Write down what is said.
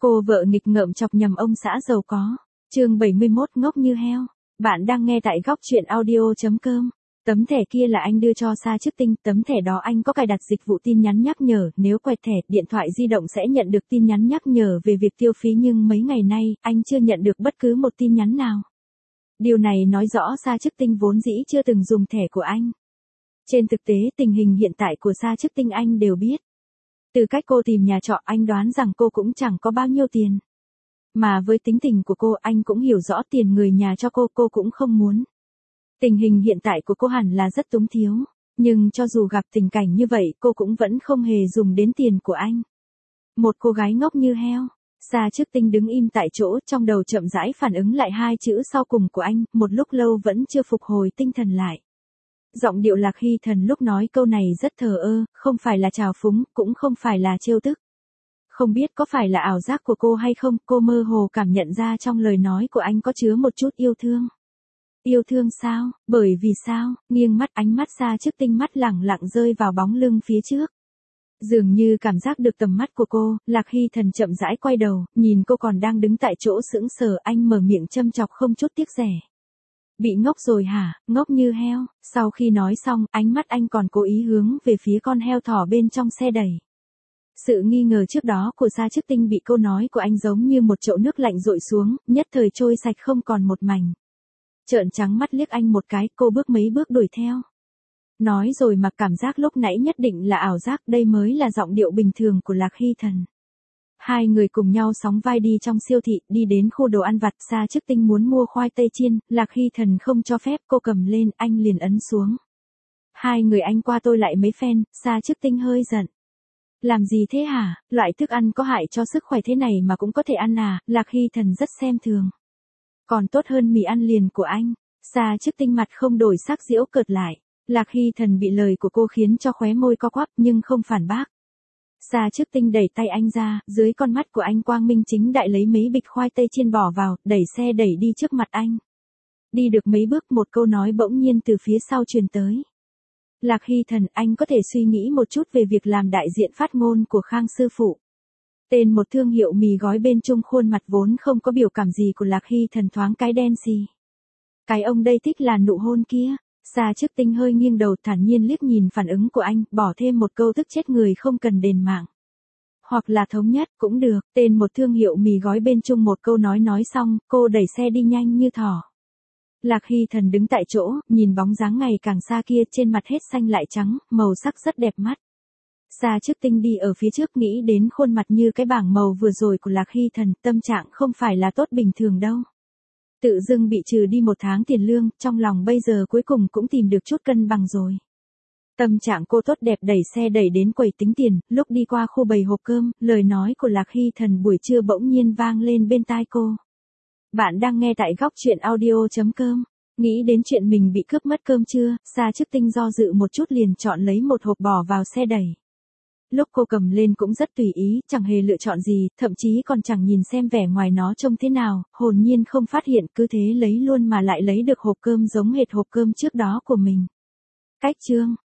Cô vợ nghịch ngợm chọc nhầm ông xã giàu có. Chương 71 ngốc như heo. Bạn đang nghe tại góc truyện audio.com. Tấm thẻ kia là anh đưa cho Sa Chức Tinh, tấm thẻ đó anh có cài đặt dịch vụ tin nhắn nhắc nhở, nếu quẹt thẻ, điện thoại di động sẽ nhận được tin nhắn nhắc nhở về việc tiêu phí, nhưng mấy ngày nay, anh chưa nhận được bất cứ một tin nhắn nào. Điều này nói rõ Sa Chức Tinh vốn dĩ chưa từng dùng thẻ của anh. Trên thực tế, tình hình hiện tại của Sa Chức Tinh anh đều biết. Từ cách cô tìm nhà trọ, anh đoán rằng cô cũng chẳng có bao nhiêu tiền. Mà với tính tình của cô, anh cũng hiểu rõ tiền người nhà cho cô cũng không muốn. Tình hình hiện tại của cô hẳn là rất túng thiếu, nhưng cho dù gặp tình cảnh như vậy, cô cũng vẫn không hề dùng đến tiền của anh. Một cô gái ngốc như heo. Sa Chức Tinh đứng im tại chỗ, trong đầu chậm rãi phản ứng lại hai chữ sau cùng của anh, một lúc lâu vẫn chưa phục hồi tinh thần lại. Giọng điệu Lạc Hy Thần lúc nói câu này rất thờ ơ, không phải là trào phúng, cũng không phải là trêu tức. Không biết có phải là ảo giác của cô hay không, cô mơ hồ cảm nhận ra trong lời nói của anh có chứa một chút yêu thương. Yêu thương sao? Bởi vì sao? Nghiêng mắt, ánh mắt Sa Chức Tinh mắt lẳng lặng rơi vào bóng lưng phía trước. Dường như cảm giác được tầm mắt của cô, Lạc Hy Thần chậm rãi quay đầu, nhìn cô còn đang đứng tại chỗ sững sờ, anh mở miệng châm chọc không chút tiếc rẻ. Bị ngốc rồi hả, ngốc như heo. Sau khi nói xong, ánh mắt anh còn cố ý hướng về phía con heo thỏ bên trong xe đẩy. Sự nghi ngờ trước đó của Sa Chức Tinh bị câu nói của anh giống như một chậu nước lạnh dội xuống, nhất thời trôi sạch không còn một mảnh. Trợn trắng mắt liếc anh một cái, cô bước mấy bước đuổi theo. Nói rồi mà cảm giác lúc nãy nhất định là ảo giác, đây mới là giọng điệu bình thường của Lạc Hy Thần. Hai người cùng nhau sóng vai đi trong siêu thị, đi đến khu đồ ăn vặt. Sa Chức Tinh muốn mua khoai tây chiên, Lạc Hy Thần không cho phép, cô cầm lên, anh liền ấn xuống. Hai người anh qua tôi lại mấy phen, Sa Chức Tinh hơi giận. Làm gì thế hả, loại thức ăn có hại cho sức khỏe thế này mà cũng có thể ăn à, Lạc Hy Thần rất xem thường. Còn tốt hơn mì ăn liền của anh. Sa Chức Tinh mặt không đổi sắc giễu cợt lại. Lạc Hy Thần bị lời của cô khiến cho khóe môi co quắp nhưng không phản bác. Sa Chức Tinh đẩy tay anh ra, dưới con mắt của anh quang minh chính đại lấy mấy bịch khoai tây chiên bỏ vào, đẩy xe đẩy đi trước mặt anh. Đi được mấy bước, một câu nói bỗng nhiên từ phía sau truyền tới. Lạc Hy Thần, anh có thể suy nghĩ một chút về việc làm đại diện phát ngôn của Khang sư phụ. Tên một thương hiệu mì gói bên trung khuôn mặt vốn không có biểu cảm gì của Lạc Hy Thần thoáng cái đen xì. Cái ông đây thích là nụ hôn kia. Sa Chức Tinh hơi nghiêng đầu thản nhiên liếc nhìn phản ứng của anh, bỏ thêm một câu tức chết người không cần đền mạng. Hoặc là thống nhất, cũng được, tên một thương hiệu mì gói bên trung một câu nói xong, cô đẩy xe đi nhanh như thỏ. Lạc Hy Thần đứng tại chỗ, nhìn bóng dáng ngày càng xa kia, trên mặt hết xanh lại trắng, màu sắc rất đẹp mắt. Sa Chức Tinh đi ở phía trước, nghĩ đến khuôn mặt như cái bảng màu vừa rồi của Lạc Hy Thần, tâm trạng không phải là tốt bình thường đâu. Tự dưng bị trừ đi một tháng tiền lương, trong lòng bây giờ cuối cùng cũng tìm được chút cân bằng rồi. Tâm trạng cô tốt đẹp, đẩy xe đẩy đến quầy tính tiền, lúc đi qua khu bày hộp cơm, lời nói của Lạc Hy Thần buổi trưa bỗng nhiên vang lên bên tai cô. Bạn đang nghe tại góc truyện audio.com. Nghĩ đến chuyện mình bị cướp mất cơm trưa, Sa Chức Tinh do dự một chút liền chọn lấy một hộp bỏ vào xe đẩy. Lúc cô cầm lên cũng rất tùy ý, chẳng hề lựa chọn gì, thậm chí còn chẳng nhìn xem vẻ ngoài nó trông thế nào, hồn nhiên không phát hiện, cứ thế lấy luôn mà lại lấy được hộp cơm giống hệt hộp cơm trước đó của mình. Cách chương,